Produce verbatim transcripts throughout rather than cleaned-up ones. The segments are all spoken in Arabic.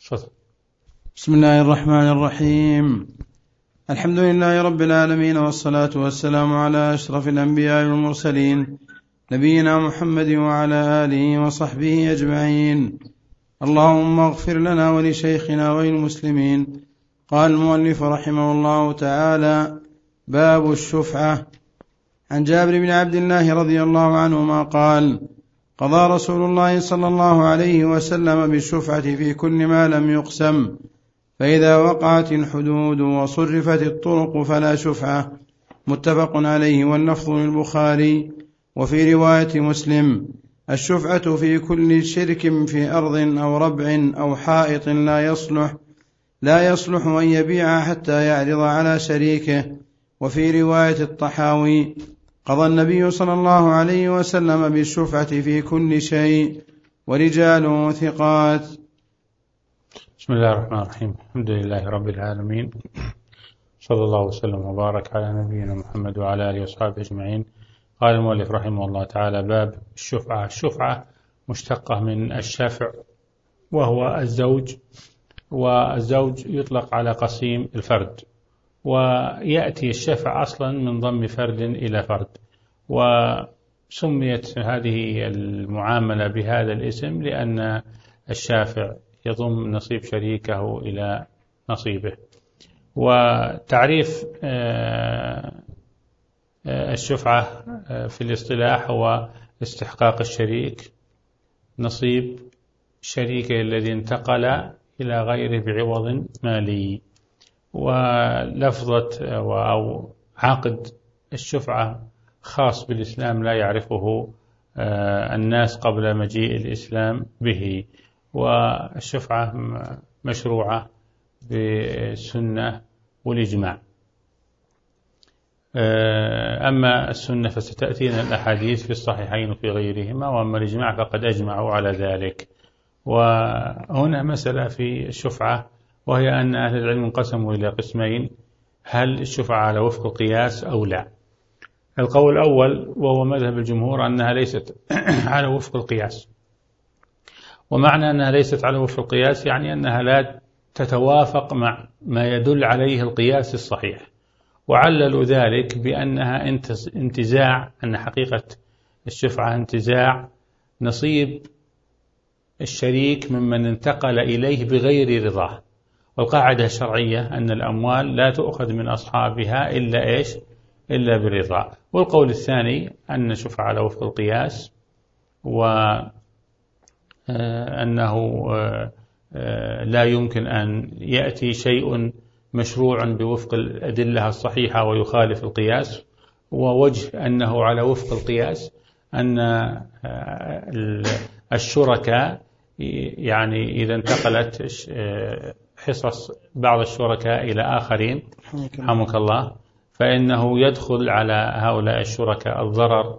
بسم الله الرحمن الرحيم. الحمد لله رب العالمين، والصلاة والسلام على أشرف الأنبياء والمرسلين، نبينا محمد وعلى آله وصحبه أجمعين. اللهم اغفر لنا ولشيخنا وللمسلمين. قال المؤلف رحمه الله تعالى: باب الشفعة. عن جابر بن عبد الله رضي الله عنهما قال: قضى رسول الله صلى الله عليه وسلم بالشفعة في كل ما لم يقسم، فإذا وقعت الحدود وصرفت الطرق فلا شفعة. متفق عليه، واللفظ للبخاري. وفي رواية مسلم: الشفعة في كل شرك في أرض أو ربع أو حائط لا يصلح لا يصلح أن يبيع حتى يعرض على شريكه. وفي رواية الطحاوي: قضى النبي صلى الله عليه وسلم بالشفعة في كل شيء، ورجاله ثقات. بسم الله الرحمن الرحيم. الحمد لله رب العالمين، صلى الله وسلم وبارك على نبينا محمد وعلى آله وصحبه أجمعين. قال المؤلف رحمه الله تعالى: باب الشفعة. الشفعة مشتقة من الشفع، وهو الزوج، والزوج يطلق على قسيم الفرد، ويأتي الشفع أصلا من ضم فرد إلى فرد، وسميت هذه المعاملة بهذا الاسم لأن الشافع يضم نصيب شريكه إلى نصيبه. وتعريف الشفعة في الاصطلاح هو استحقاق الشريك نصيب شريكه الذي انتقل إلى غيره بعوض مالي. ولفظة أو عقد الشفعة خاص بالإسلام لا يعرفه الناس قبل مجيء الإسلام به، والشفعة مشروعة بالسنة والإجماع. أما السنة فستأتينا الأحاديث في الصحيحين وفي غيرهما، وأما الإجماع فقد أجمعوا على ذلك. وهنا مسألة في الشفعة، وهي أن أهل العلم انقسموا إلى قسمين: هل الشفعة على وفق القياس أو لا؟ القول الأول وهو مذهب الجمهور أنها ليست على وفق القياس. ومعنى أنها ليست على وفق القياس يعني أنها لا تتوافق مع ما يدل عليه القياس الصحيح، وعللوا ذلك بأنها انتزاع، أن حقيقة الشفعة انتزاع نصيب الشريك ممن انتقل إليه بغير رضاه. والقاعدة الشرعية أن الأموال لا تؤخذ من أصحابها إلا إيش؟ إلا بالرضا. والقول الثاني أن الشفعة على وفق القياس، وأنه لا يمكن أن يأتي شيء مشروع بوفق الأدلة الصحيحة ويخالف القياس. ووجه أنه على وفق القياس أن الشركاء، يعني إذا انتقلت حصص بعض الشركاء إلى آخرين رحمك الله، فإنه يدخل على هؤلاء الشركاء الضرر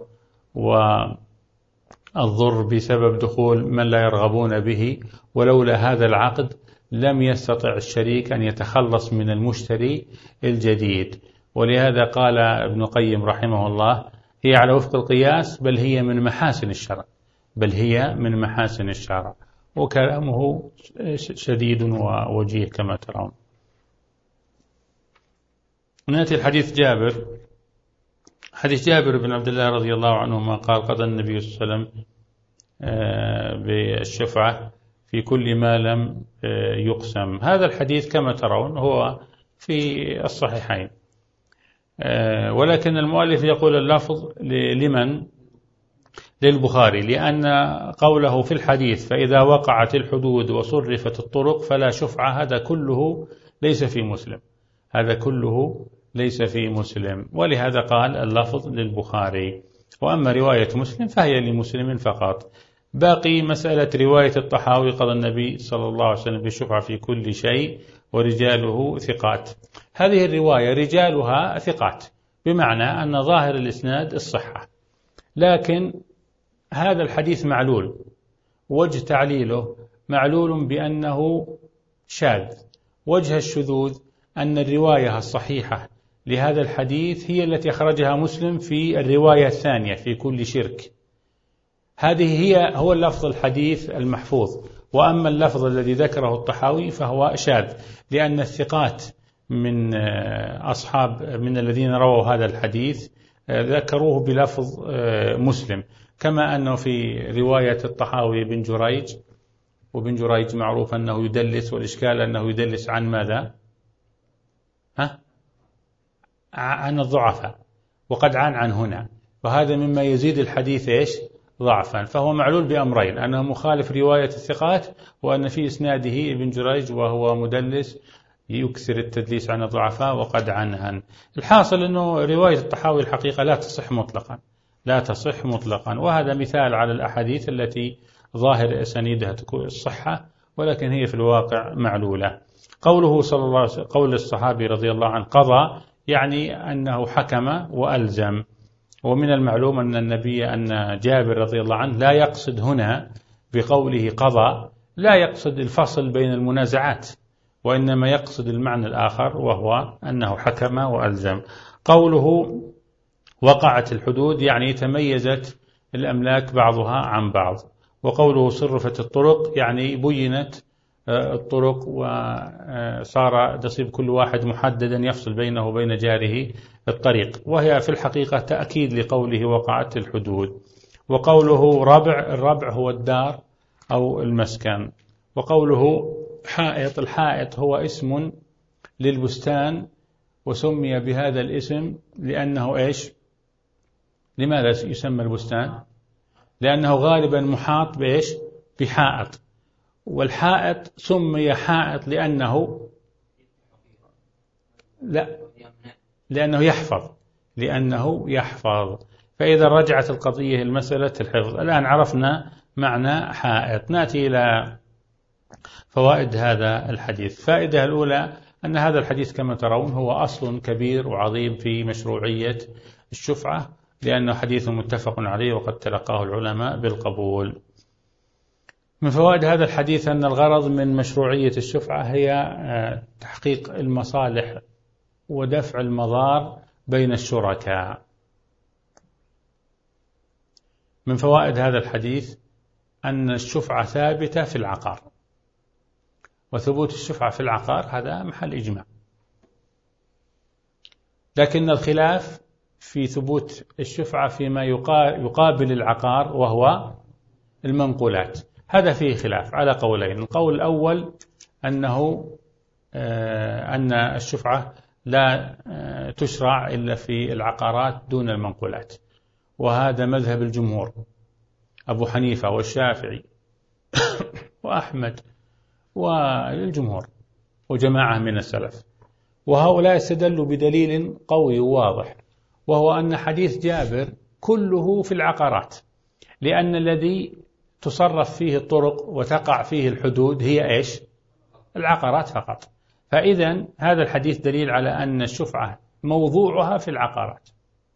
والضر بسبب دخول من لا يرغبون به. ولولا هذا العقد لم يستطع الشريك أن يتخلص من المشتري الجديد. ولهذا قال ابن القيم رحمه الله: هي على وفق القياس، بل هي من محاسن الشرع بل هي من محاسن الشرع. وكلامه شديد ووجيه كما ترون. نأتي الحديث جابر. حديث جابر بن عبد الله رضي الله عنهما قال: قضى النبي صلى الله عليه وسلم بالشفعة في كل ما لم يقسم. هذا الحديث كما ترون هو في الصحيحين، ولكن المؤلف يقول اللفظ لمن؟ للبخاري، لأن قوله في الحديث: فإذا وقعت الحدود وصرفت الطرق فلا شفعة، هذا كله ليس في مسلم هذا كله ليس في مسلم ولهذا قال اللفظ للبخاري. وأما رواية مسلم فهي لمسلم فقط. باقي مسألة رواية الطحاوي: قضى النبي صلى الله عليه وسلم بالشفعة في كل شيء ورجاله ثقات. هذه الرواية رجالها ثقات، بمعنى أن ظاهر الإسناد الصحة، لكن هذا الحديث معلول. وجه تعليله معلول بأنه شاذ. وجه الشذوذ أن الرواية الصحيحة لهذا الحديث هي التي أخرجها مسلم في الرواية الثانية في كل شرك. هذه هي هو اللفظ الحديث المحفوظ، وأما اللفظ الذي ذكره الطحاوي فهو شاذ، لأن الثقات من أصحاب من الذين رووا هذا الحديث ذكروه بلفظ مسلم، كما أنه في رواية الطحاوي بن جريج، وبن جريج معروف أنه يدلس، والإشكال أنه يدلس عن ماذا؟ ها؟ عن الضعفاء، وقد عن عن هنا، وهذا مما يزيد الحديث إيش؟ ضعفا. فهو معلول بأمرين: أنه مخالف رواية الثقات، وأن في إسناده ابن جريج وهو مدلس يكثر التدليس عن الضعفاء وقد عنهن. الحاصل أنه رواية الطحاوي الحقيقة لا تصح مطلقا، لا تصح مطلقا، وهذا مثال على الأحاديث التي ظاهر أسانيدها تكون الصحة ولكن هي في الواقع معلولة. قوله صلى الله عليه وسلم، قول الصحابي رضي الله عنه قضى، يعني أنه حكم وألزم. ومن المعلوم أن النبي أن جابر رضي الله عنه لا يقصد هنا بقوله قضى، لا يقصد الفصل بين المنازعات، وإنما يقصد المعنى الآخر وهو أنه حكم وألزم. قوله وقعت الحدود، يعني تميزت الأملاك بعضها عن بعض. وقوله صرفت الطرق، يعني بينت الطرق وصار نصيب كل واحد محددا يفصل بينه وبين جاره الطريق، وهي في الحقيقة تأكيد لقوله وقعت الحدود. وقوله ربع، الربع هو الدار أو المسكن. وقوله حائط، الحائط هو اسم للبستان، وسمي بهذا الاسم لأنه إيش؟ لماذا يسمى البستان؟ لأنه غالبا محاط بإيش؟ بحائط. والحائط سمي حائط لأنه لا لأنه يحفظ لأنه يحفظ فإذا رجعت القضية المسألة الحفظ. الآن عرفنا معنى حائط. نأتي إلى فوائد هذا الحديث. فائدة الأولى أن هذا الحديث كما ترون هو أصل كبير وعظيم في مشروعية الشفعة، لأنه حديث متفق عليه وقد تلقاه العلماء بالقبول. من فوائد هذا الحديث أن الغرض من مشروعية الشفعة هي تحقيق المصالح ودفع المضار بين الشركاء. من فوائد هذا الحديث أن الشفعة ثابتة في العقار، وثبوت الشفعة في العقار هذا محل إجماع، لكن الخلاف في ثبوت الشفعة فيما يقابل العقار وهو المنقولات، هذا فيه خلاف على قولين. القول الأول أنه أن الشفعة لا تشرع إلا في العقارات دون المنقولات، وهذا مذهب الجمهور أبو حنيفة والشافعي وأحمد والجمهور وجماعة من السلف. وهؤلاء استدلوا بدليل قوي وواضح، وهو أن حديث جابر كله في العقارات، لأن الذي تصرف فيه الطرق وتقع فيه الحدود هي إيش؟ العقارات فقط. فإذا هذا الحديث دليل على أن الشفعة موضوعها في العقارات.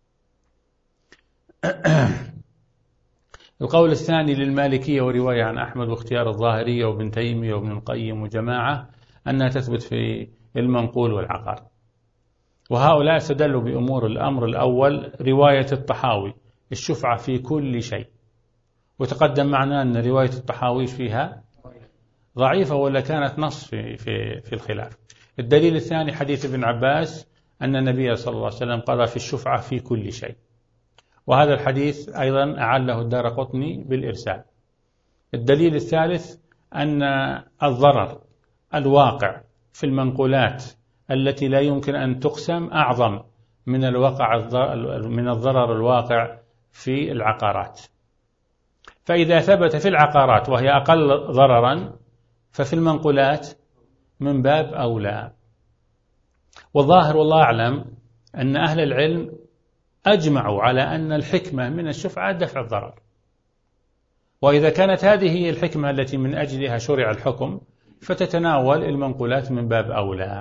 القول الثاني للمالكية ورواية عن أحمد واختيار الظاهرية وابن تيمية وابن القيم وجماعة أنها تثبت في المنقول والعقار. وهؤلاء استدلوا بأمور. الأمر الأول رواية الطحاوي الشفعة في كل شيء، وتقدم معنا أن رواية الطحاوي فيها ضعيفة ولا كانت نص في, في, في الخلاف. الدليل الثاني حديث ابن عباس أن النبي صلى الله عليه وسلم قضى في الشفعة في كل شيء، وهذا الحديث أيضا أعله الدارقطني بالإرسال. الدليل الثالث أن الضرر الواقع في المنقولات التي لا يمكن أن تقسم أعظم من الواقع من الضرر الواقع في العقارات. فإذا ثبت في العقارات وهي أقل ضررا ففي المنقولات من باب أولى. والظاهر والله أعلم أن أهل العلم أجمعوا على أن الحكمة من الشفعة دفع الضرر، وإذا كانت هذه هي الحكمة التي من أجلها شرع الحكم فتتناول المنقولات من باب أولى.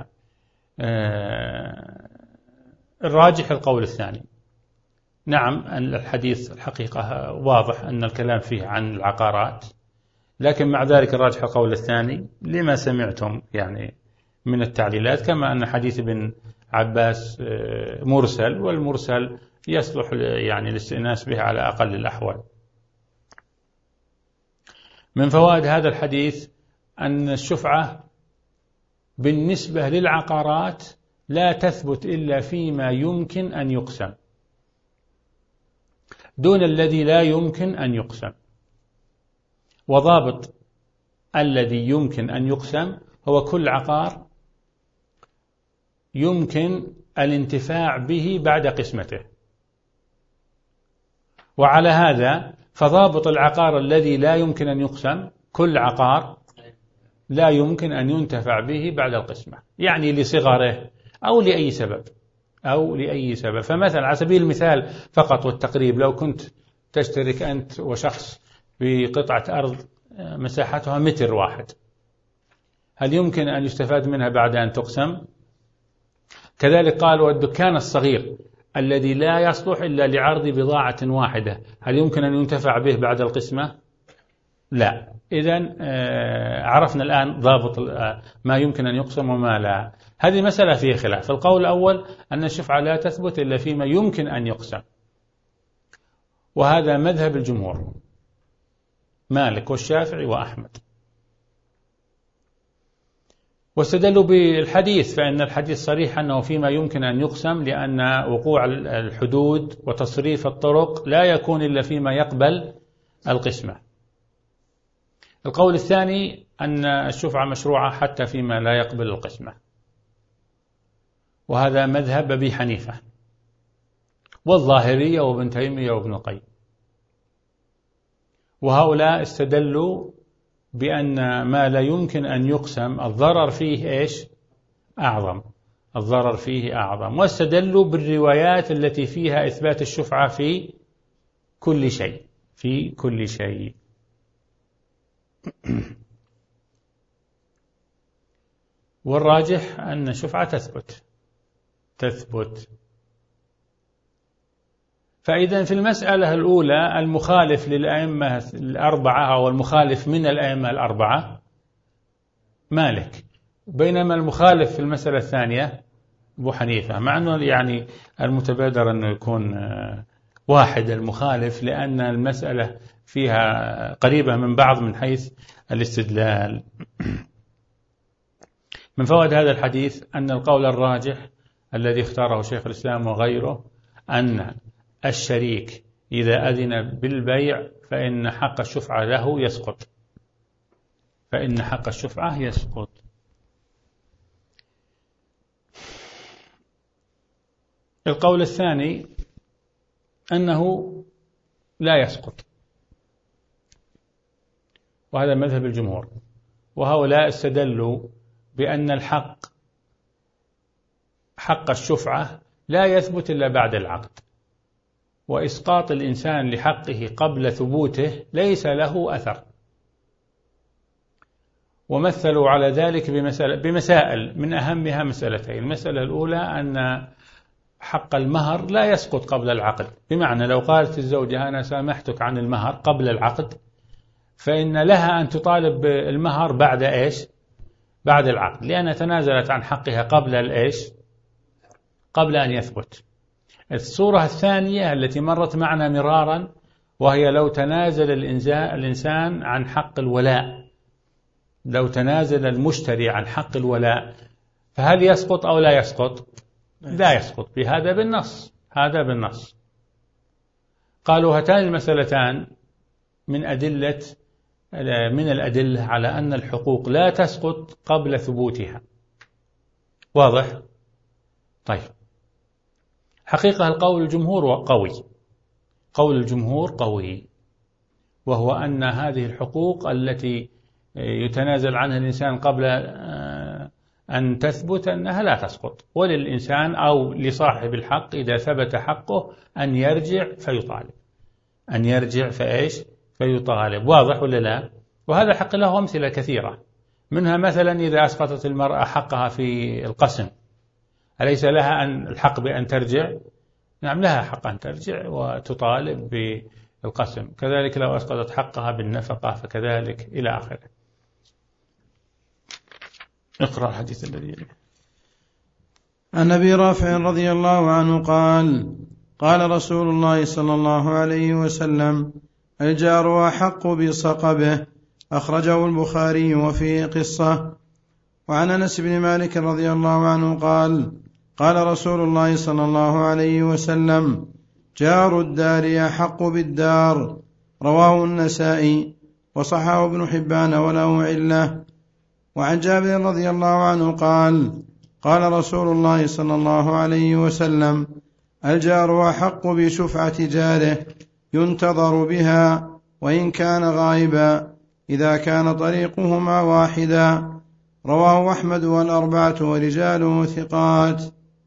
الراجح القول الثاني. نعم الحديث الحقيقة واضح أن الكلام فيه عن العقارات، لكن مع ذلك الراجح القول الثاني لما سمعتم يعني من التعليلات، كما أن حديث ابن عباس مرسل، والمرسل يصلح يعني الاستئناس به على أقل الأحوال. من فوائد هذا الحديث أن الشفعة بالنسبة للعقارات لا تثبت إلا فيما يمكن أن يقسم دون الذي لا يمكن أن يقسم. وضابط الذي يمكن أن يقسم هو كل عقار يمكن الانتفاع به بعد قسمته. وعلى هذا فضابط العقار الذي لا يمكن أن يقسم كل عقار لا يمكن أن ينتفع به بعد القسمة، يعني لصغره أو لأي سبب أو لأي سبب. فمثلا على سبيل المثال فقط والتقريب، لو كنت تشترك أنت وشخص بقطعة أرض مساحتها متر واحد، هل يمكن أن يستفاد منها بعد أن تقسم؟ كذلك قالوا الدكان الصغير الذي لا يصلح إلا لعرض بضاعة واحدة، هل يمكن أن ينتفع به بعد القسمة؟ لا. إذن عرفنا الآن ضابط ما يمكن أن يقسم وما لا. هذه مسألة فيها خلاف. القول الأول أن الشفعة لا تثبت إلا فيما يمكن أن يقسم، وهذا مذهب الجمهور مالك والشافعي وأحمد، واستدلوا بالحديث، فإن الحديث صريح أنه فيما يمكن أن يقسم، لأن وقوع الحدود وتصريف الطرق لا يكون إلا فيما يقبل القسمة. القول الثاني أن الشفعة مشروعة حتى فيما لا يقبل القسمة، وهذا مذهب أبي حنيفة والظاهرية وابن تيمية وابن القيم. وهؤلاء استدلوا بأن ما لا يمكن أن يقسم الضرر فيه إيش؟ أعظم، الضرر فيه أعظم. واستدلوا بالروايات التي فيها إثبات الشفعة في كل شيء في كل شيء. والراجح أن الشفعة تثبت تثبت فإذا في المسألة الأولى المخالف للأئمة الأربعة أو المخالف من الأئمة الأربعة مالك، بينما المخالف في المسألة الثانية أبو حنيفة، مع أنه يعني المتبادر أنه يكون واحد المخالف، لأن المسألة فيها قريبة من بعض من حيث الاستدلال. من فوائد هذا الحديث أن القول الراجح الذي اختاره شيخ الإسلام وغيره أن الشريك إذا أذن بالبيع فإن حق الشفعة له يسقط فإن حق الشفعة يسقط. القول الثاني أنه لا يسقط، وهذا مذهب الجمهور. وهؤلاء استدلوا بأن الحق حق الشفعة لا يثبت إلا بعد العقد، وإسقاط الإنسان لحقه قبل ثبوته ليس له أثر. ومثلوا على ذلك بمسائل من أهمها مسألتين. المسألة الأولى أن حق المهر لا يسقط قبل العقد، بمعنى لو قالت الزوجة أنا سامحتك عن المهر قبل العقد، فإن لها أن تطالب بالمهر بعد إيش؟ بعد العقد، لأنها تنازلت عن حقها قبل الإيش؟ قبل أن يثبت. الصورة الثانية التي مرت معنا مرارا، وهي لو تنازل الإنسان عن حق الولاء، لو تنازل المشتري عن حق الولاء، فهل يسقط أو لا يسقط؟ لا يسقط، بهذا بالنص هذا بالنص. قالوا هاتان المسألتان من أدلة من الأدلة على أن الحقوق لا تسقط قبل ثبوتها. واضح؟ طيب، حقيقة القول الجمهور قوي قول الجمهور قوي وهو أن هذه الحقوق التي يتنازل عنها الإنسان قبل أن تثبت أنها لا تسقط، وللإنسان أو لصاحب الحق إذا ثبت حقه أن يرجع فيطالب أن يرجع فإيش فيطالب. واضح ولا لا؟ وهذا حق له أمثلة كثيرة، منها مثلا إذا أسقطت المرأة حقها في القسم، أليس لها أن الحق بأن ترجع؟ نعم، لها حق أن ترجع وتطالب بالقسم. كذلك لو أسقطت حقها بالنفقة فكذلك إلى آخره. اقرأ الحديث الذي يليه. عن أبي رافع رضي الله عنه قال قال رسول الله صلى الله عليه وسلم الجار أحق بصقبه أخرجه البخاري وفيه قصة. وعن أنس بن مالك رضي الله عنه قال قال رسول الله صلى الله عليه وسلم جار الدار أحق بالدار، رواه النسائي وصححه ابن حبان وله علة. وعن جابر رضي الله عنه قال قال رسول الله صلى الله عليه وسلم الجار أحق بشفعة جاره ينتظر بها وإن كان غائبا إذا كان طريقهما واحدا، رواه أحمد والأربعة ورجاله ثقات.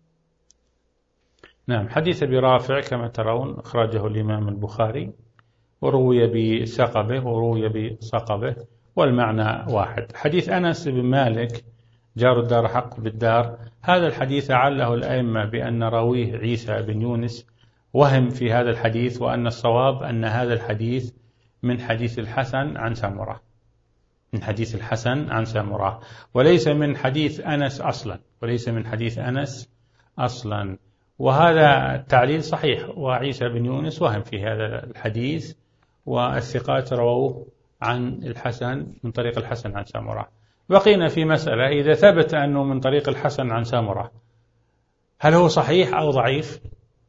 نعم. حديث أبي رافع كما ترون أخرجه الإمام البخاري وروي بسقبه وروي بسقبه والمعنى واحد. حديث أنس بن مالك جار الدار حق بالدار، هذا الحديث عله الأئمة بأن راويه عيسى بن يونس وهم في هذا الحديث، وأن الصواب أن هذا الحديث من حديث الحسن عن سمرة، من حديث الحسن عن سمرة وليس من حديث أنس أصلا، وليس من حديث أنس أصلا. وهذا التعليل صحيح، وعيسى بن يونس وهم في هذا الحديث، والثقات رووه عن الحسن من طريق الحسن عن سمرة. بقينا في مسألة، إذا ثبت أنه من طريق الحسن عن سمرة هل هو صحيح أو ضعيف؟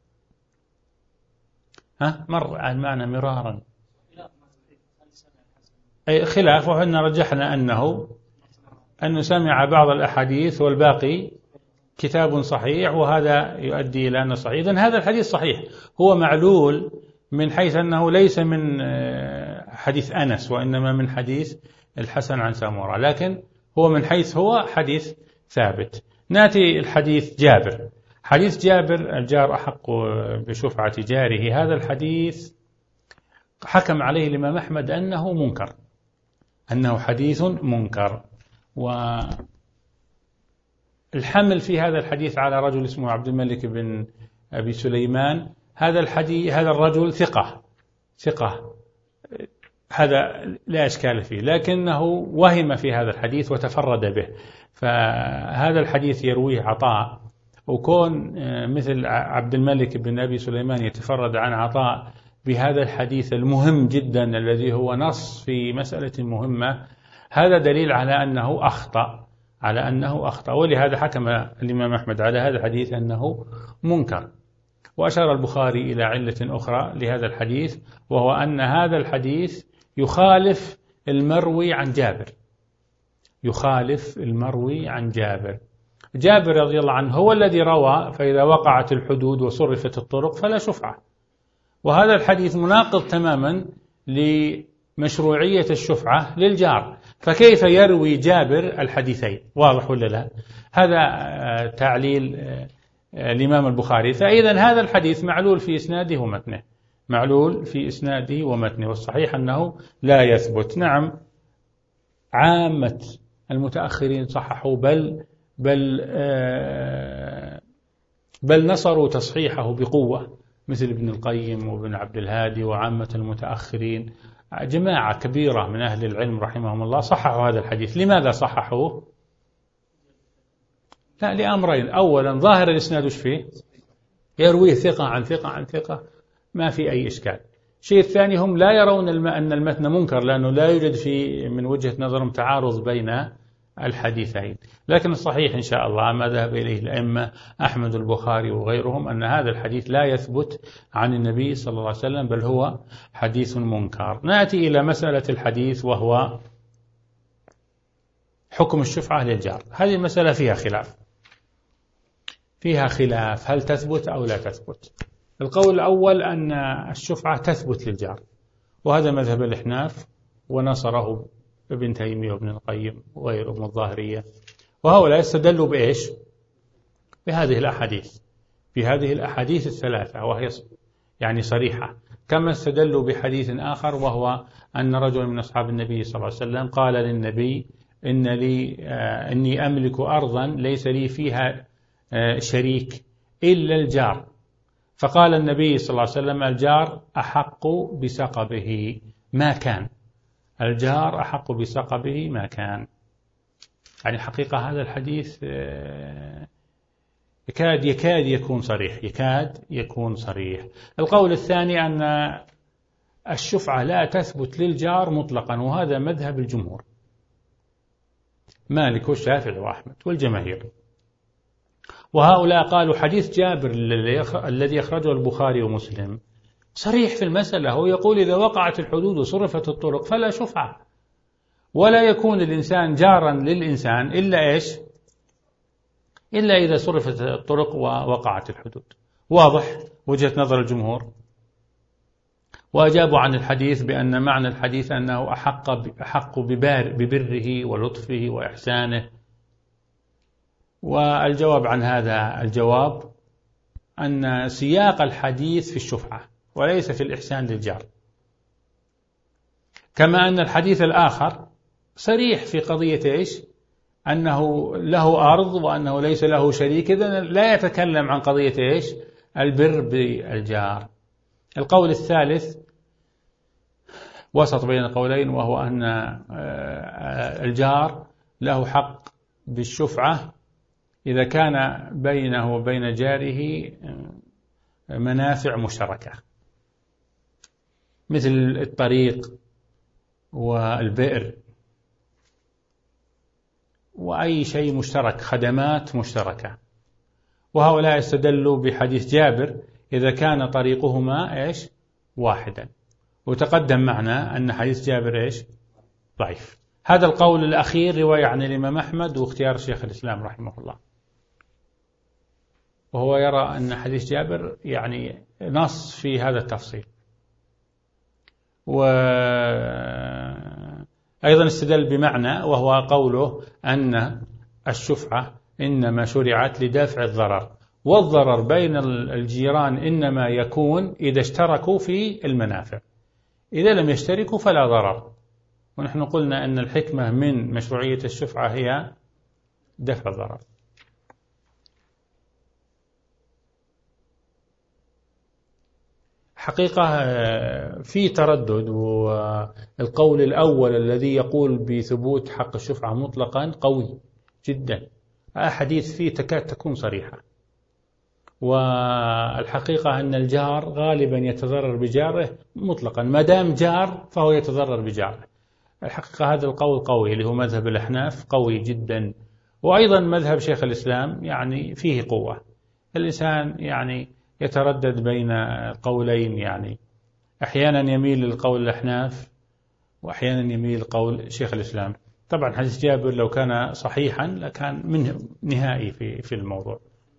ها مر عن معنا مرارا أي خلاف، وحنا رجحنا أنه أنه سمع بعض الأحاديث والباقي كتاب صحيح، وهذا يؤدي إلى أنه صحيح. إذن هذا الحديث صحيح، هو معلول من حيث أنه ليس من حديث أنس وإنما من حديث الحسن عن سمرة، لكن هو من حيث هو حديث ثابت. نأتي الحديث جابر. حديث جابر الجار أحق بشفعة جاره، هذا الحديث حكم عليه الإمام أحمد أنه منكر، أنه حديث منكر. والحمل في هذا الحديث على رجل اسمه عبد الملك بن أبي سليمان، هذا الحديث هذا الرجل ثقة ثقة هذا لا إشكال فيه، لكنه وهم في هذا الحديث وتفرد به، فهذا الحديث يرويه عطاء، وكون مثل عبد الملك بن أبي سليمان يتفرد عن عطاء بهذا الحديث المهم جدا الذي هو نص في مسألة مهمة، هذا دليل على أنه أخطأ على أنه أخطأ ولهذا حكم الإمام أحمد على هذا الحديث أنه منكر. وأشار البخاري إلى علة أخرى لهذا الحديث، وهو أن هذا الحديث يخالف المروي عن جابر، يخالف المروي عن جابر. جابر رضي الله عنه هو الذي روى فإذا وقعت الحدود وصرفت الطرق فلا شفعة، وهذا الحديث مناقض تماما لمشروعية الشفعة للجار، فكيف يروي جابر الحديثين؟ واضح ولا لا؟ هذا تعليل الإمام البخاري. فإذا هذا الحديث معلول في إسناده ومتنه، معلول في إسناده ومتنه، والصحيح أنه لا يثبت. نعم عامة المتأخرين صححوا بل بل بل نصروا تصحيحه بقوة، مثل ابن القيم وابن عبد الهادي وعامة المتأخرين، جماعة كبيرة من أهل العلم رحمهم الله صححوا هذا الحديث. لماذا صححوه؟ لا، لأمرين: أولا ظاهر الإسناد وش فيه؟ يرويه ثقة عن ثقة عن ثقة، ما في أي إشكال. الشيء الثاني هم لا يرون أن المتن منكر، لأنه لا يوجد في من وجهة نظرهم تعارض بين الحديثين. لكن الصحيح إن شاء الله ما ذهب إليه الأئمة أحمد البخاري وغيرهم أن هذا الحديث لا يثبت عن النبي صلى الله عليه وسلم، بل هو حديث منكر. نأتي إلى مسألة الحديث وهو حكم الشفعة للجار. هذه المسألة فيها خلاف فيها خلاف هل تثبت أو لا تثبت. القول الأول أن الشفعة تثبت للجار، وهذا مذهب الأحناف ونصره ابن تيمية وابن القيم وغيره من الظاهرية، وهؤلاء استدلوا بإيش؟ بهذه الأحاديث بهذه الأحاديث الثلاثة، وهي يعني صريحة، كما استدلوا بحديث آخر وهو أن رجل من أصحاب النبي صلى الله عليه وسلم قال للنبي إن لي آه إني أملك أرضا ليس لي فيها آه شريك إلا الجار، فقال النبي صلى الله عليه وسلم الجار أحق بسقبه ما كان الجار أحق بسقبه ما كان. يعني حقيقة هذا الحديث يكاد يكاد يكون صريح يكاد يكون صريح. القول الثاني أن الشفعة لا تثبت للجار مطلقا، وهذا مذهب الجمهور مالك والشافعي وأحمد والجماهير. وهؤلاء قالوا حديث جابر الذي أخرجه البخاري ومسلم صريح في المسألة، هو يقول إذا وقعت الحدود وصرفت الطرق فلا شفعة، ولا يكون الإنسان جارا للإنسان إلا إيش؟ إلا إذا صرفت الطرق ووقعت الحدود. واضح وجهة نظر الجمهور. وأجابوا عن الحديث بأن معنى الحديث أنه أحق أحق ببره ولطفه وإحسانه. والجواب عن هذا الجواب أن سياق الحديث في الشفعة وليس في الإحسان للجار، كما أن الحديث الآخر صريح في قضية إيش؟ أنه له أرض وأنه ليس له شريك، إذن لا يتكلم عن قضية إيش؟ البر بالجار. القول الثالث وسط بين القولين، وهو أن الجار له حق بالشفعة إذا كان بينه وبين جاره منافع مشتركة مثل الطريق والبئر وأي شيء مشترك، خدمات مشتركة. وهؤلاء استدلوا بحديث جابر إذا كان طريقهما إيش؟ واحدا، وتقدم معنا أن حديث جابر إيش؟ ضعيف. هذا القول الأخير رواية عن الإمام أحمد واختيار شيخ الإسلام رحمه الله، وهو يرى أن حديث جابر يعني نص في هذا التفصيل. وأيضا استدل بمعنى، وهو قوله أن الشفعة إنما شرعت لدفع الضرر، والضرر بين الجيران إنما يكون إذا اشتركوا في المنافع، إذا لم يشتركوا فلا ضرر. ونحن قلنا أن الحكمة من مشروعية الشفعة هي دفع الضرر. حقيقة في تردد، والقول الأول الذي يقول بثبوت حق الشفعة مطلقا قوي جدا، أحاديث فيه تكاد تكون صريحة. والحقيقة أن الجار غالبا يتضرر بجاره مطلقا، ما دام جار فهو يتضرر بجاره. الحقيقة هذا القول قوي اللي هو مذهب الأحناف قوي جدا، وأيضا مذهب شيخ الإسلام يعني فيه قوة. الإنسان يعني يتردد بين قولين، يعني أحيانا يميل للقول الأحناف وأحيانا يميل لقول شيخ الإسلام. طبعا حديث جابر لو كان صحيحا لكان منه نهائي في في الموضوع.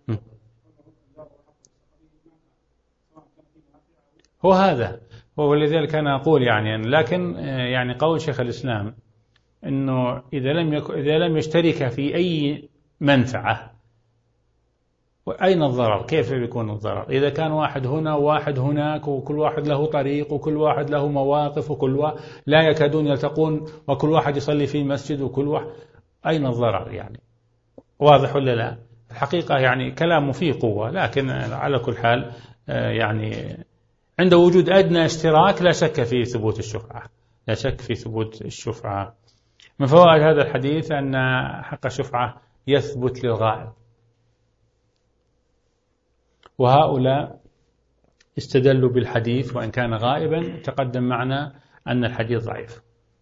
هو هذا هو لذلك أنا أقول يعني، لكن يعني قول شيخ الإسلام إنه إذا لم يك... إذا لم يشترك في أي منفعة أين الضرر؟ كيف يكون الضرر؟ إذا كان واحد هنا وواحد هناك وكل واحد له طريق وكل واحد له مواقف وكل واحد لا يكادون يلتقون وكل واحد يصلي في مسجد وكل واحد، أين الضرر يعني؟ واضح ولا لا؟ الحقيقة يعني كلامه فيه قوة، لكن على كل حال يعني عند وجود أدنى اشتراك لا شك في ثبوت الشفعة، لا شك في ثبوت الشفعة. من فوائد هذا الحديث أن حق الشفعة يثبت للغائب، وهؤلاء استدلوا بالحديث وإن كان غائبا، تقدم معنا أن الحديث ضعيف.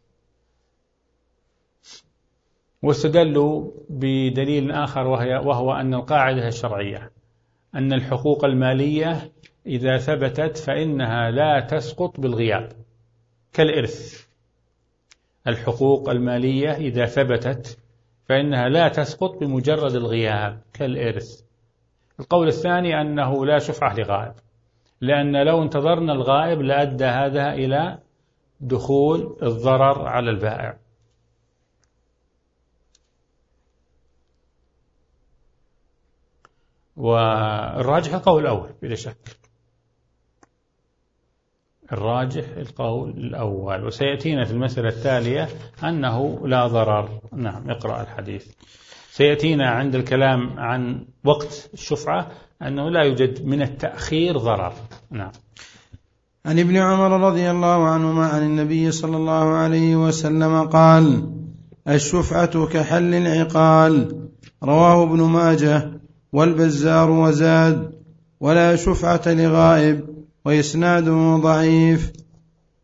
واستدلوا بدليل آخر وهي وهو أن القاعدة الشرعية أن الحقوق المالية إذا ثبتت فإنها لا تسقط بالغياب كالإرث. الحقوق المالية إذا ثبتت فإنها لا تسقط بمجرد الغياب كالإرث. القول الثاني أنه لا شفعة لغائب، لأن لو انتظرنا الغائب لأدى هذا إلى دخول الضرر على البائع. والراجح القول الأول بلا شك، الراجح القول الأول. وسيأتينا في المسألة التالية أنه لا ضرر. نعم، اقرأ الحديث. سيأتينا عند الكلام عن وقت الشفعة أنه لا يوجد من التأخير ضرر. نعم. عن ابن عمر رضي الله عنهما عن النبي صلى الله عليه وسلم قال: الشفعة كحل العقال. رواه ابن ماجه والبزار وزاد: ولا شفعة لغائب، وإسناده ضعيف.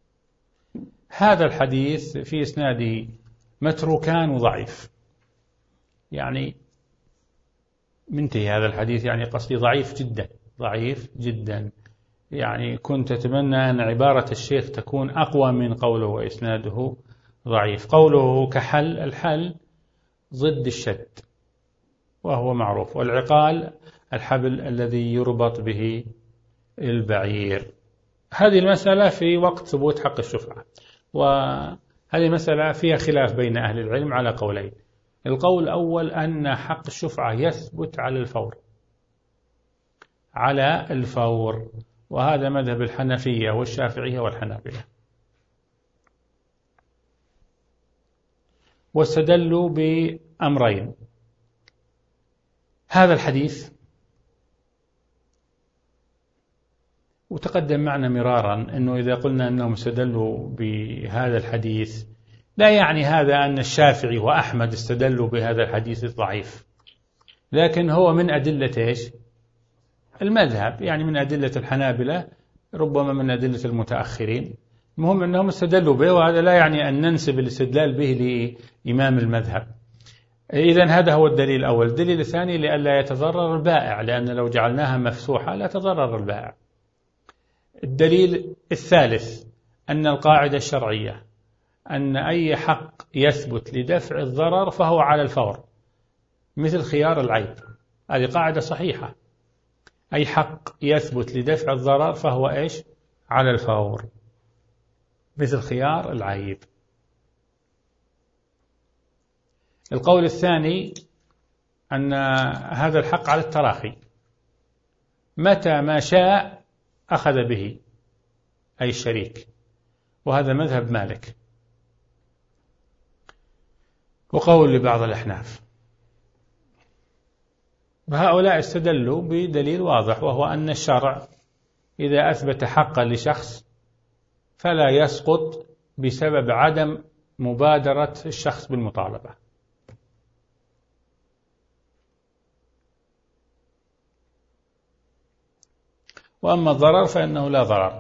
هذا الحديث في إسناده متروكان وضعيف، يعني منتهي هذا الحديث، يعني قصدي ضعيف جدا ضعيف جدا. يعني كنت أتمنى أن عبارة الشيخ تكون أقوى من قوله وإسناده ضعيف. قوله كحل، الحل ضد الشد وهو معروف، والعقال الحبل الذي يربط به البعير. هذه المسألة في وقت ثبوت حق الشفعة، وهذه المسألة فيها خلاف بين أهل العلم على قولين. القول الأول أن حق الشفعة يثبت على الفور على الفور وهذا مذهب الحنفية والشافعية والحنابلة، واستدلوا بأمرين. هذا الحديث وتقدم معنا مرارا أنه إذا قلنا أنهم استدلوا بهذا الحديث لا يعني هذا أن الشافعي وأحمد استدلوا بهذا الحديث الضعيف، لكن هو من أدلة إيش؟ المذهب، يعني من أدلة الحنابلة، ربما من أدلة المتأخرين. المهم أنهم استدلوا به، وهذا لا يعني أن ننسب الاستدلال به لإمام المذهب. إذن هذا هو الدليل الأول. الدليل الثاني لئلا يتضرر البائع، لأن لو جعلناها مفتوحة لا تضرر البائع. الدليل الثالث أن القاعدة الشرعية أن أي حق يثبت لدفع الضرر فهو على الفور، مثل خيار العيب، هذه قاعدة صحيحة. أي حق يثبت لدفع الضرر فهو إيش؟ على الفور، مثل خيار العيب. القول الثاني أن هذا الحق على التراخي، متى ما شاء أخذ به أي الشريك، وهذا مذهب مالك وقول لبعض الأحناف. وهؤلاء استدلوا بدليل واضح، وهو أن الشرع إذا أثبت حقا لشخص فلا يسقط بسبب عدم مبادرة الشخص بالمطالبة. وأما الضرر فإنه لا ضرر،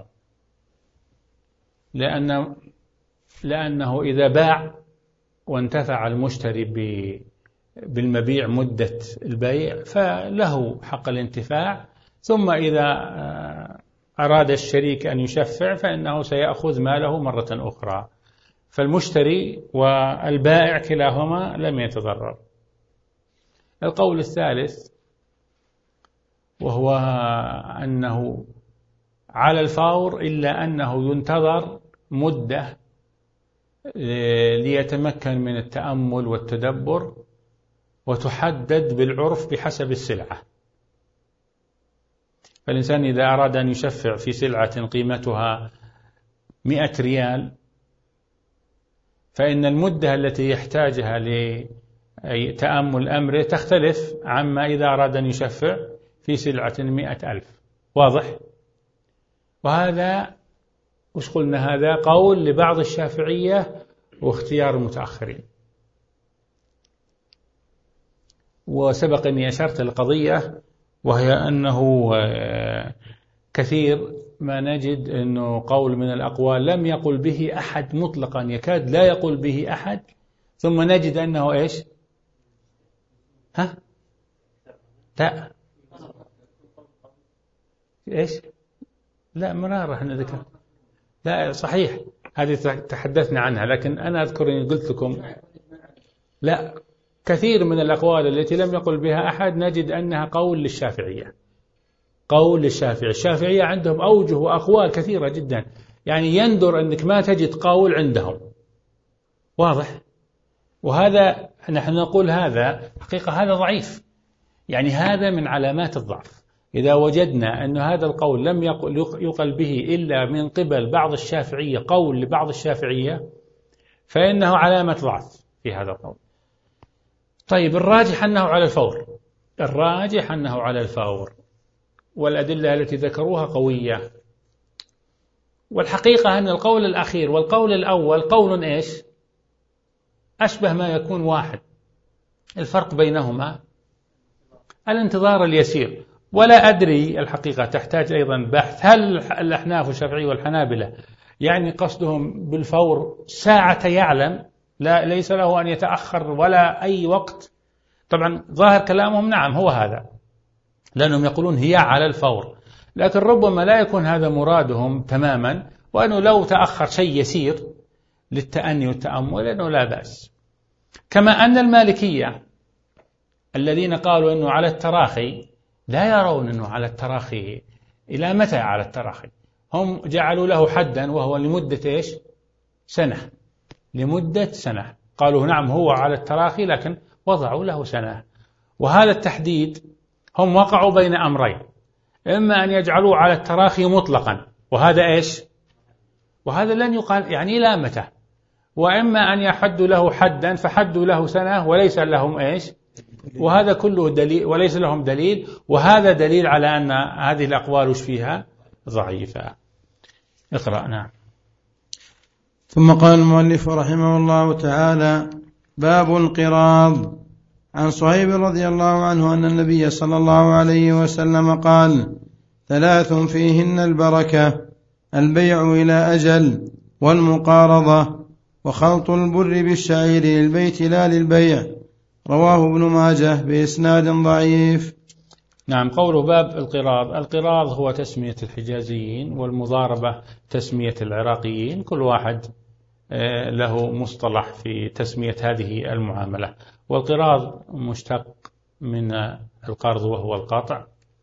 لأنه, لأنه إذا باع وانتفع المشتري بالمبيع مدة البيع فله حق الانتفاع، ثم إذا أراد الشريك أن يشفع فإنه سيأخذ ماله مرة أخرى، فالمشتري والبائع كلاهما لم يتضرر. القول الثالث وهو أنه على الفور، إلا أنه ينتظر مدة ليتمكن من التأمل والتدبر، وتحدد بالعرف بحسب السلعة. فالإنسان إذا أراد أن يشفع في سلعة قيمتها مئة ريال، فإن المدة التي يحتاجها لتأمل أمره تختلف عما إذا أراد أن يشفع في سلعة مئة ألف. واضح؟ وهذا وش قلنا؟ هذا قول لبعض الشافعية واختيار المتأخرين. وسبق أني أشرت القضية، وهي أنه كثير ما نجد أنه قول من الأقوال لم يقل به أحد مطلقا، يكاد لا يقول به أحد، ثم نجد أنه إيش؟ ها؟ لا إيش؟ لا مرارة احنا ذكر، لا صحيح هذه تحدثنا عنها، لكن أنا أذكر أني قلت لكم لا، كثير من الأقوال التي لم يقل بها أحد نجد أنها قول للشافعية، قول للشافعية. الشافعية عندهم أوجه وأقوال كثيرة جدا، يعني يندر أنك ما تجد قول عندهم. واضح؟ وهذا نحن نقول هذا حقيقة هذا ضعيف، يعني هذا من علامات الضعف. إذا وجدنا أن هذا القول لم يقل به إلا من قبل بعض الشافعية، قول لبعض الشافعية، فإنه علامة ضعف في هذا القول. طيب الراجح أنه على الفور، الراجح أنه على الفور، والأدلة التي ذكروها قوية. والحقيقة أن القول الأخير والقول الأول قول إيش؟ أشبه ما يكون واحد، الفرق بينهما الانتظار اليسير. ولا أدري الحقيقة تحتاج أيضا بحث، هل الأحناف والشافعي والحنابلة يعني قصدهم بالفور ساعة يعلم، لا ليس له أن يتأخر ولا أي وقت. طبعا ظاهر كلامهم نعم هو هذا، لأنهم يقولون هي على الفور، لكن ربما لا يكون هذا مرادهم تماما، وأنه لو تأخر شيء يسير للتأني والتأمل أنه لا بأس. كما أن المالكية الذين قالوا أنه على التراخي لا يرون أنه على التراخي. إلى متى على التراخي؟ هم جعلوا له حدا وهو لمدة إيش؟ سنة، لمدة سنة. قالوا نعم هو على التراخي لكن وضعوا له سنة. وهذا التحديد هم وقعوا بين أمرين، إما أن يجعلوه على التراخي مطلقا وهذا إيش؟ وهذا لن يقال يعني إلى متى، وإما أن يحدوا له حدا فحدوا له سنة وليس لهم إيش؟ وهذا كله دليل وليس لهم دليل، وهذا دليل على أن هذه الأقوال وش فيها ضعيفة. اقرأ. نعم. ثم قال المؤلف رحمه الله تعالى: باب القراض. عن صهيب رضي الله عنه أن النبي صلى الله عليه وسلم قال: ثلاث فيهن البركة: البيع إلى أجل، والمقارضة، وخلط البر بالشعير للبيت لا للبيع. رواه ابن ماجه بإسناد ضعيف. نعم. قوله باب القراض، القراض هو تسمية الحجازيين، والمضاربة تسمية العراقيين، كل واحد له مصطلح في تسمية هذه المعاملة. والقراض مشتق من القرض وهو القطع،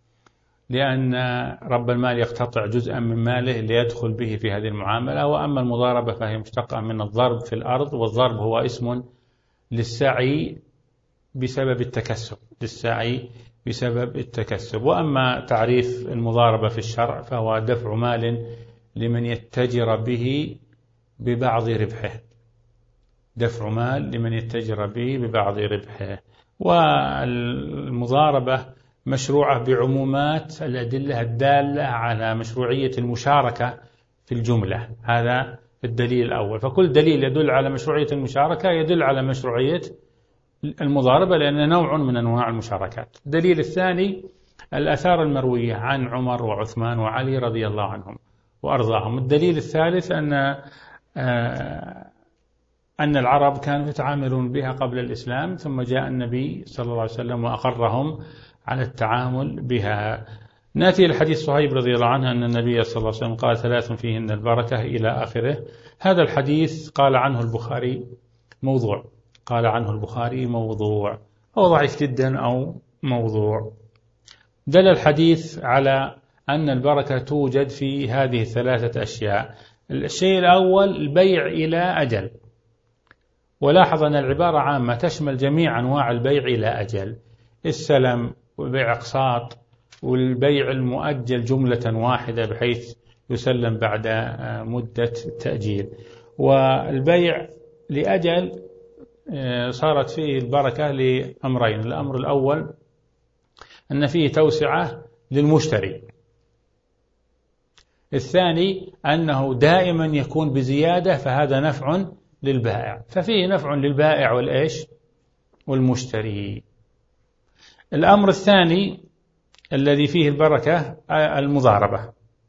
لأن رب المال يقتطع جزءا من ماله ليدخل به في هذه المعاملة. وأما المضاربة فهي مشتقة من الضرب في الأرض، والضرب هو اسم للسعي بسبب التكسب، للسعي بسبب التكسب. وأما تعريف المضاربة في الشرع فهو دفع مال لمن يتجر به ببعض ربحه، دفع مال لمن يتجر به ببعض ربحه. والمضاربة مشروعة بعمومات الأدلة الدالة على مشروعية المشاركة في الجملة. هذا الدليل الأول، فكل دليل يدل على مشروعية المشاركة يدل على مشروعية المضاربة، لأنه نوع من أنواع المشاركات. الدليل الثاني الآثار المروية عن عمر وعثمان وعلي رضي الله عنهم وأرضاهم. الدليل الثالث أن أن العرب كانوا يتعاملون بها قبل الإسلام، ثم جاء النبي صلى الله عليه وسلم وأقرهم على التعامل بها. نأتي لحديث صهيب رضي الله عنه أن النبي صلى الله عليه وسلم قال: ثلاث فيهن البركة إلى آخره. هذا الحديث قال عنه البخاري موضوع، قال عنه البخاري موضوع، هو ضعيف جدا أو موضوع. دل الحديث على أن البركة توجد في هذه الثلاثة أشياء. الشيء الأول البيع إلى أجل، ولاحظ أن العبارة عامة تشمل جميع أنواع البيع إلى أجل: السلم والبيع أقساط والبيع المؤجل جملة واحدة بحيث يسلم بعد مدة تأجيل. والبيع لأجل صارت فيه البركة لأمرين: الأمر الأول أن فيه توسعة للمشتري، الثاني أنه دائما يكون بزيادة فهذا نفع للبائع، ففيه نفع للبائع والإيش والمشتري. الأمر الثاني الذي فيه البركة المضاربة.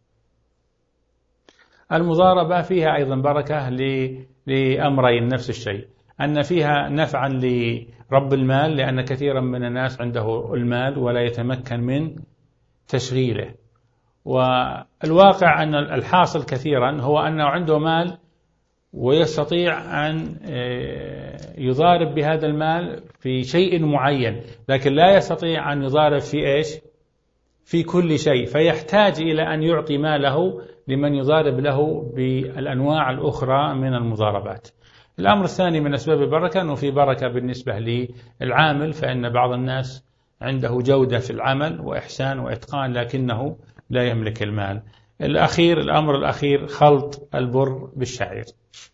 المضاربة فيها أيضا بركة لأمرين نفس الشيء: أن فيها نفعا لرب المال، لأن كثيرا من الناس عنده المال ولا يتمكن من تشغيله، والواقع أن الحاصل كثيرا هو أنه عنده مال ويستطيع أن يضارب بهذا المال في شيء معين، لكن لا يستطيع أن يضارب في إيش؟ في كل شيء، فيحتاج إلى أن يعطي ماله لمن يضارب له بالأنواع الأخرى من المضاربات. الأمر الثاني من أسباب البركة أنه في بركة بالنسبة للعامل، فإن بعض الناس عنده جودة في العمل وإحسان وإتقان لكنه لا يملك المال. الأخير الأمر الأخير خلط البر بالشعير.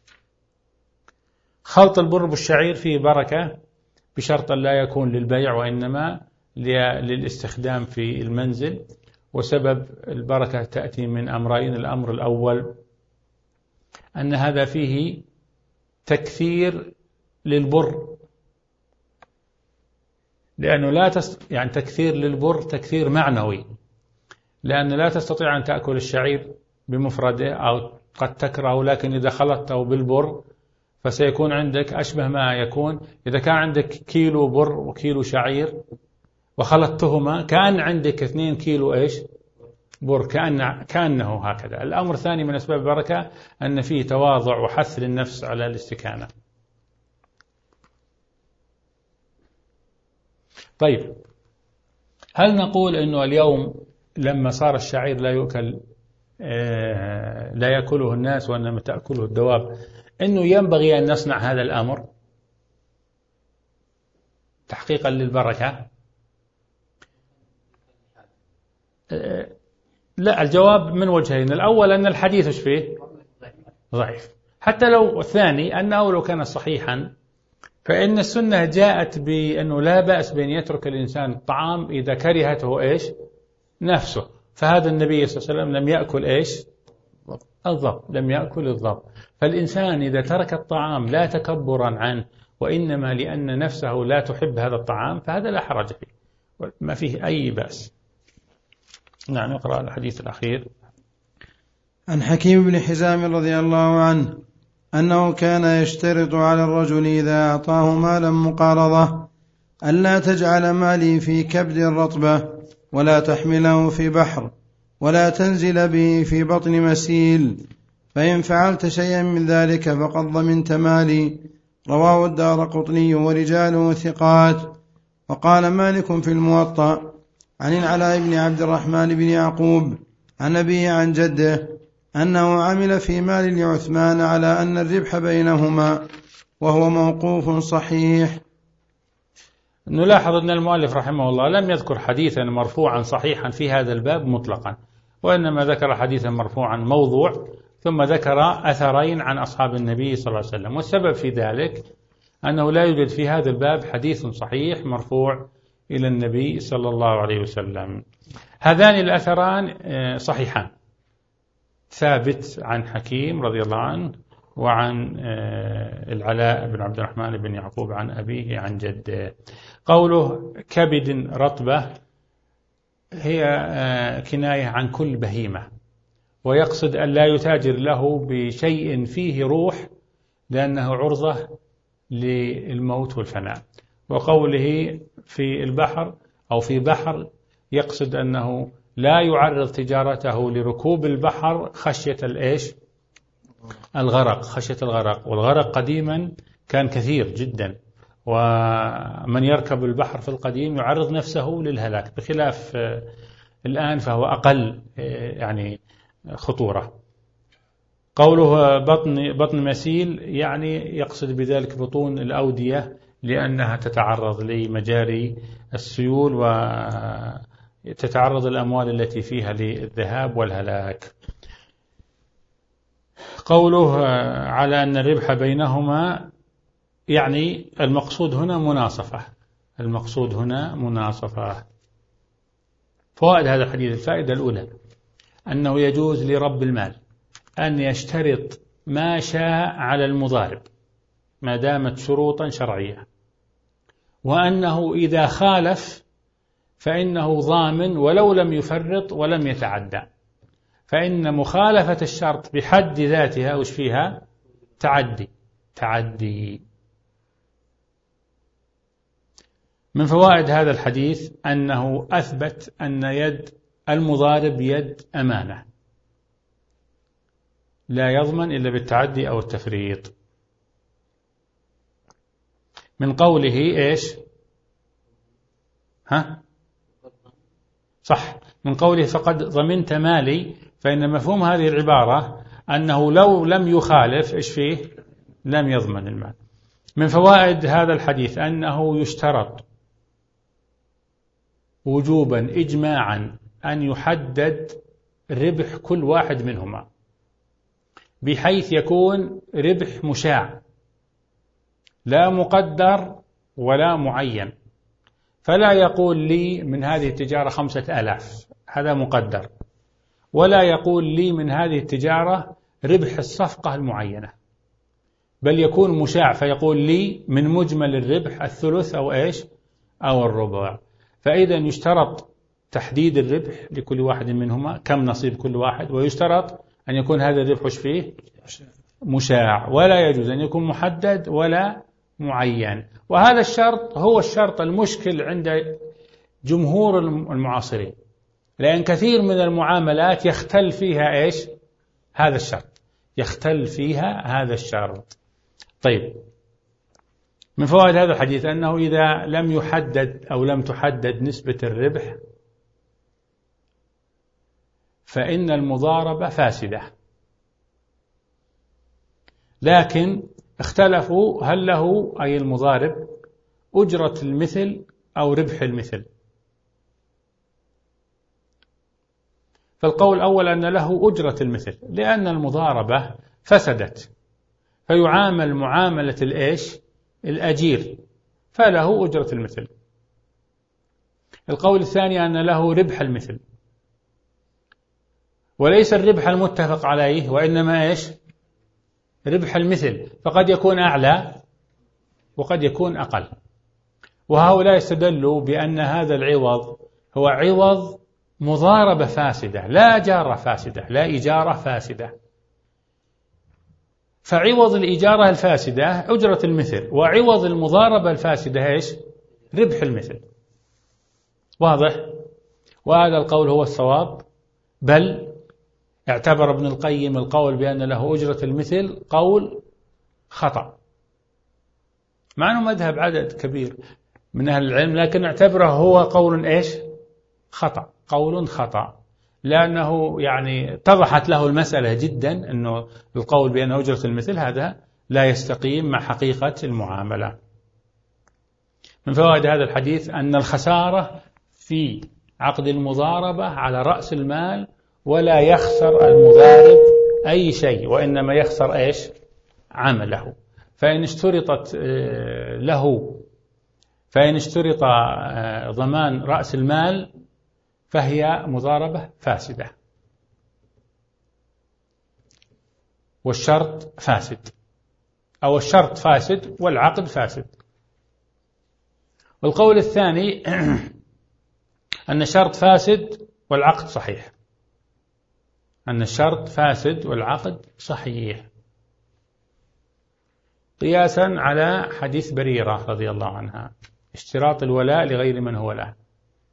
خلط البر بالشعير فيه بركة بشرط لا يكون للبيع وإنما للاستخدام في المنزل. وسبب البركة تأتي من أمرين: الأمر الأول أن هذا فيه تكثير للبر، لأنه لا تست... يعني تكثير للبر تكثير معنوي، لأن لا تستطيع أن تأكل الشعير بمفرده أو قد تكره، لكن إذا خلطته بالبر فسيكون عندك أشبه ما يكون إذا كان عندك كيلو بر وكيلو شعير وخلطتهما كأن عندك اثنين كيلو إيش بر، كأن كأنه هكذا. الأمر الثاني من أسباب البركة أن فيه تواضع وحث للنفس على الاستكانة. طيب، هل نقول أنه اليوم لما صار الشعير لا يؤكل لا يأكله الناس وإنما تأكله الدواب أنه ينبغي أن نصنع هذا الأمر تحقيقا للبركة؟ لا، الجواب من وجهين. الأول أن الحديث ايش فيه ضعيف، حتى لو الثاني أنه لو كان صحيحا فإن السنة جاءت بأنه لا بأس بأن يترك الإنسان الطعام إذا كرهته إيش نفسه. فهذا النبي صلى الله عليه وسلم لم يأكل إيش الضب، لم يأكل الضب. فالإنسان إذا ترك الطعام لا تكبرا عنه وإنما لأن نفسه لا تحب هذا الطعام فهذا لا حرج فيه، ما فيه أي بأس. نعم، نقرأ الحديث الأخير. عن حكيم بن حزام رضي الله عنه أنه كان يشترط على الرجل إذا أعطاه مالا مقارضة ألا تجعل مالي في كبد رطبة ولا تحمله في بحر ولا تنزل به في بطن مسيل، فإن فعلت شيئا من ذلك فقد ضمنت مالي. رواه الدارقطني ورجاله ثقات. وقال مالك في الموطأ عن العلاء بن عبد الرحمن بن يعقوب عن أبيه عن جده أنه عمل في مال لعثمان على أن الربح بينهما، وهو موقوف صحيح. نلاحظ أن المؤلف رحمه الله لم يذكر حديثا مرفوعا صحيحا في هذا الباب مطلقا، وإنما ذكر حديثا مرفوعا موضوع، ثم ذكر أثرين عن أصحاب النبي صلى الله عليه وسلم. والسبب في ذلك أنه لا يوجد في هذا الباب حديث صحيح مرفوع إلى النبي صلى الله عليه وسلم. هذان الأثران صحيحان، ثابت عن حكيم رضي الله عنه وعن العلاء بن عبد الرحمن بن يعقوب عن أبيه عن جده. قوله كبد رطبة هي كناية عن كل بهيمة، ويقصد أن لا يتاجر له بشيء فيه روح لأنه عرضة للموت والفناء. وقوله في البحر أو في بحر يقصد أنه لا يعرض تجارته لركوب البحر خشية الإيش الغرق، خشية الغرق. والغرق قديما كان كثير جدا، ومن يركب البحر في القديم يعرض نفسه للهلاك، بخلاف الآن فهو أقل يعني خطورة. قوله بطن بطن مسيل يعني يقصد بذلك بطون الأودية، لأنها تتعرض لمجاري السيول وتتعرض الأموال التي فيها للذهاب والهلاك. قوله على أن الربح بينهما يعني المقصود هنا مناصفة، المقصود هنا مناصفة. فوائد هذا الحديث: الفائدة الأولى أنه يجوز لرب المال أن يشترط ما شاء على المضارب ما دامت شروطا شرعية، وأنه إذا خالف فإنه ضامن ولو لم يفرط ولم يتعدى، فإن مخالفة الشرط بحد ذاتها وش فيها تعدي تعدي. من فوائد هذا الحديث أنه أثبت أن يد المضارب يد أمانة لا يضمن إلا بالتعدي أو التفريط. من قوله إيش ها صح من قوله فقد ضمنت مالي، فإن مفهوم هذه العبارة أنه لو لم يخالف إيش فيه لم يضمن المال. من فوائد هذا الحديث أنه يشترط وجوبا إجماعا أن يحدد ربح كل واحد منهما بحيث يكون ربح مشاع لا مقدر ولا معين. فلا يقول لي من هذه التجارة خمسة آلاف هذا مقدر، ولا يقول لي من هذه التجارة ربح الصفقة المعينة، بل يكون مشاع فيقول لي من مجمل الربح الثلث أو إيش أو الربع. فإذا يشترط تحديد الربح لكل واحد منهما كم نصيب كل واحد، ويشترط أن يكون هذا الربح وش فيه مشاع، ولا يجوز أن يكون محدد ولا معين. وهذا الشرط هو الشرط المشكل عند جمهور المعاصرين، لأن كثير من المعاملات يختل فيها إيش هذا الشرط، يختل فيها هذا الشرط. طيب، من فوائد هذا الحديث أنه إذا لم يحدد أو لم تحدد نسبة الربح فإن المضاربة فاسدة، لكن اختلفوا هل له أي المضارب أجرة المثل أو ربح المثل. فالقول الأول أن له أجرة المثل، لأن المضاربة فسدت فيعامل معاملة الإيش الأجير، فله أجرة المثل. القول الثاني أن له ربح المثل، وليس الربح المتفق عليه وإنما إيش ربح المثل، فقد يكون أعلى وقد يكون أقل. وهؤلاء استدلوا بأن هذا العوض هو عوض مضاربة فاسدة، لا جارة فاسدة، لا إجارة فاسدة. فعوض الإجارة الفاسدة أجرة المثل، وعوض المضاربة الفاسدة إيش ربح المثل. واضح؟ وهذا القول هو الصواب، بل اعتبر ابن القيم القول بأن له أجرة المثل قول خطأ، مع أنه مذهب عدد كبير من أهل العلم، لكن اعتبره هو قول إيش خطأ، قول خطأ، لأنه يعني اتضحت له المسألة جدا، أنه القول بأن أجرة المثل هذا لا يستقيم مع حقيقة المعاملة. من فوائد هذا الحديث أن الخسارة في عقد المضاربة على رأس المال، ولا يخسر المضارب أي شيء، وإنما يخسر إيش عمله. فإن اشترطت له فإن اشترط ضمان رأس المال فهي مضاربة فاسدة، والشرط فاسد، أو الشرط فاسد والعقد فاسد. والقول الثاني أن الشرط فاسد والعقد صحيح، أن الشرط فاسد والعقد صحيح، قياسا على حديث بريرة رضي الله عنها، اشتراط الولاء لغير من هو له.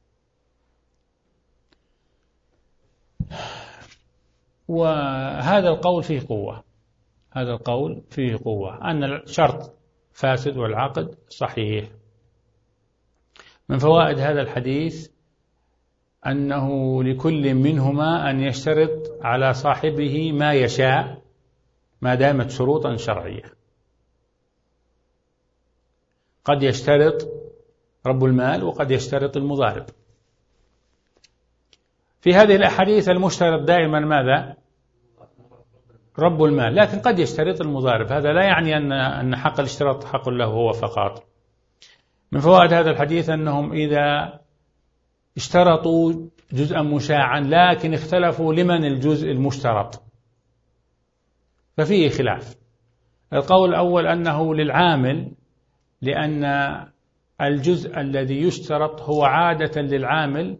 وهذا القول فيه قوة، هذا القول فيه قوة أن الشرط فاسد والعقد صحيح. من فوائد هذا الحديث أنه لكل منهما أن يشترط على صاحبه ما يشاء ما دامت شروطا شرعية. قد يشترط رب المال وقد يشترط المضارب. في هذه الأحاديث المشترط دائما ماذا؟ رب المال، لكن قد يشترط المضارب. هذا لا يعني أن أن حق الاشتراط حق له هو فقط. من فوائد هذا الحديث أنهم إذا اشترطوا جزءا مشاعا لكن اختلفوا لمن الجزء المشترط ففيه خلاف. القول الأول أنه للعامل، لأن الجزء الذي يشترط هو عادة للعامل،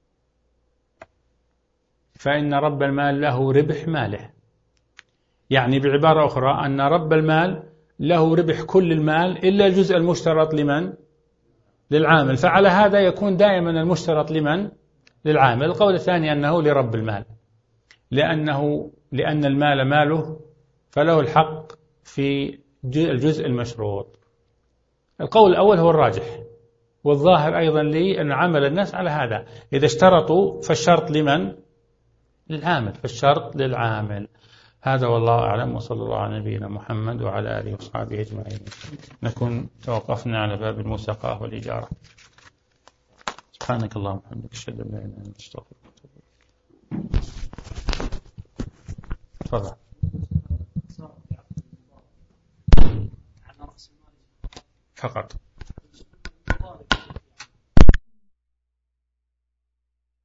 فإن رب المال له ربح ماله. يعني بعبارة أخرى أن رب المال له ربح كل المال إلا الجزء المشترط لمن؟ للعامل. فعلى هذا يكون دائما المشترط لمن؟ للعامل. القول الثاني أنه لرب المال، لأنه لأن المال ماله فله الحق في الجزء المشروط. القول الأول هو الراجح، والظاهر أيضا لي أن عمل الناس على هذا، إذا اشترطوا فالشرط لمن؟ للعامل، فالشرط للعامل. هذا والله أعلم، وصلى الله على نبينا محمد وعلى آله وصحبه أجمعين. نكون توقفنا على باب الموسقة والإجارة. سبحانك اللهم وبحمدك، أشهد أن لا إله إلا أنت، أستغفرك وأتوب إليك. تفضل. فقط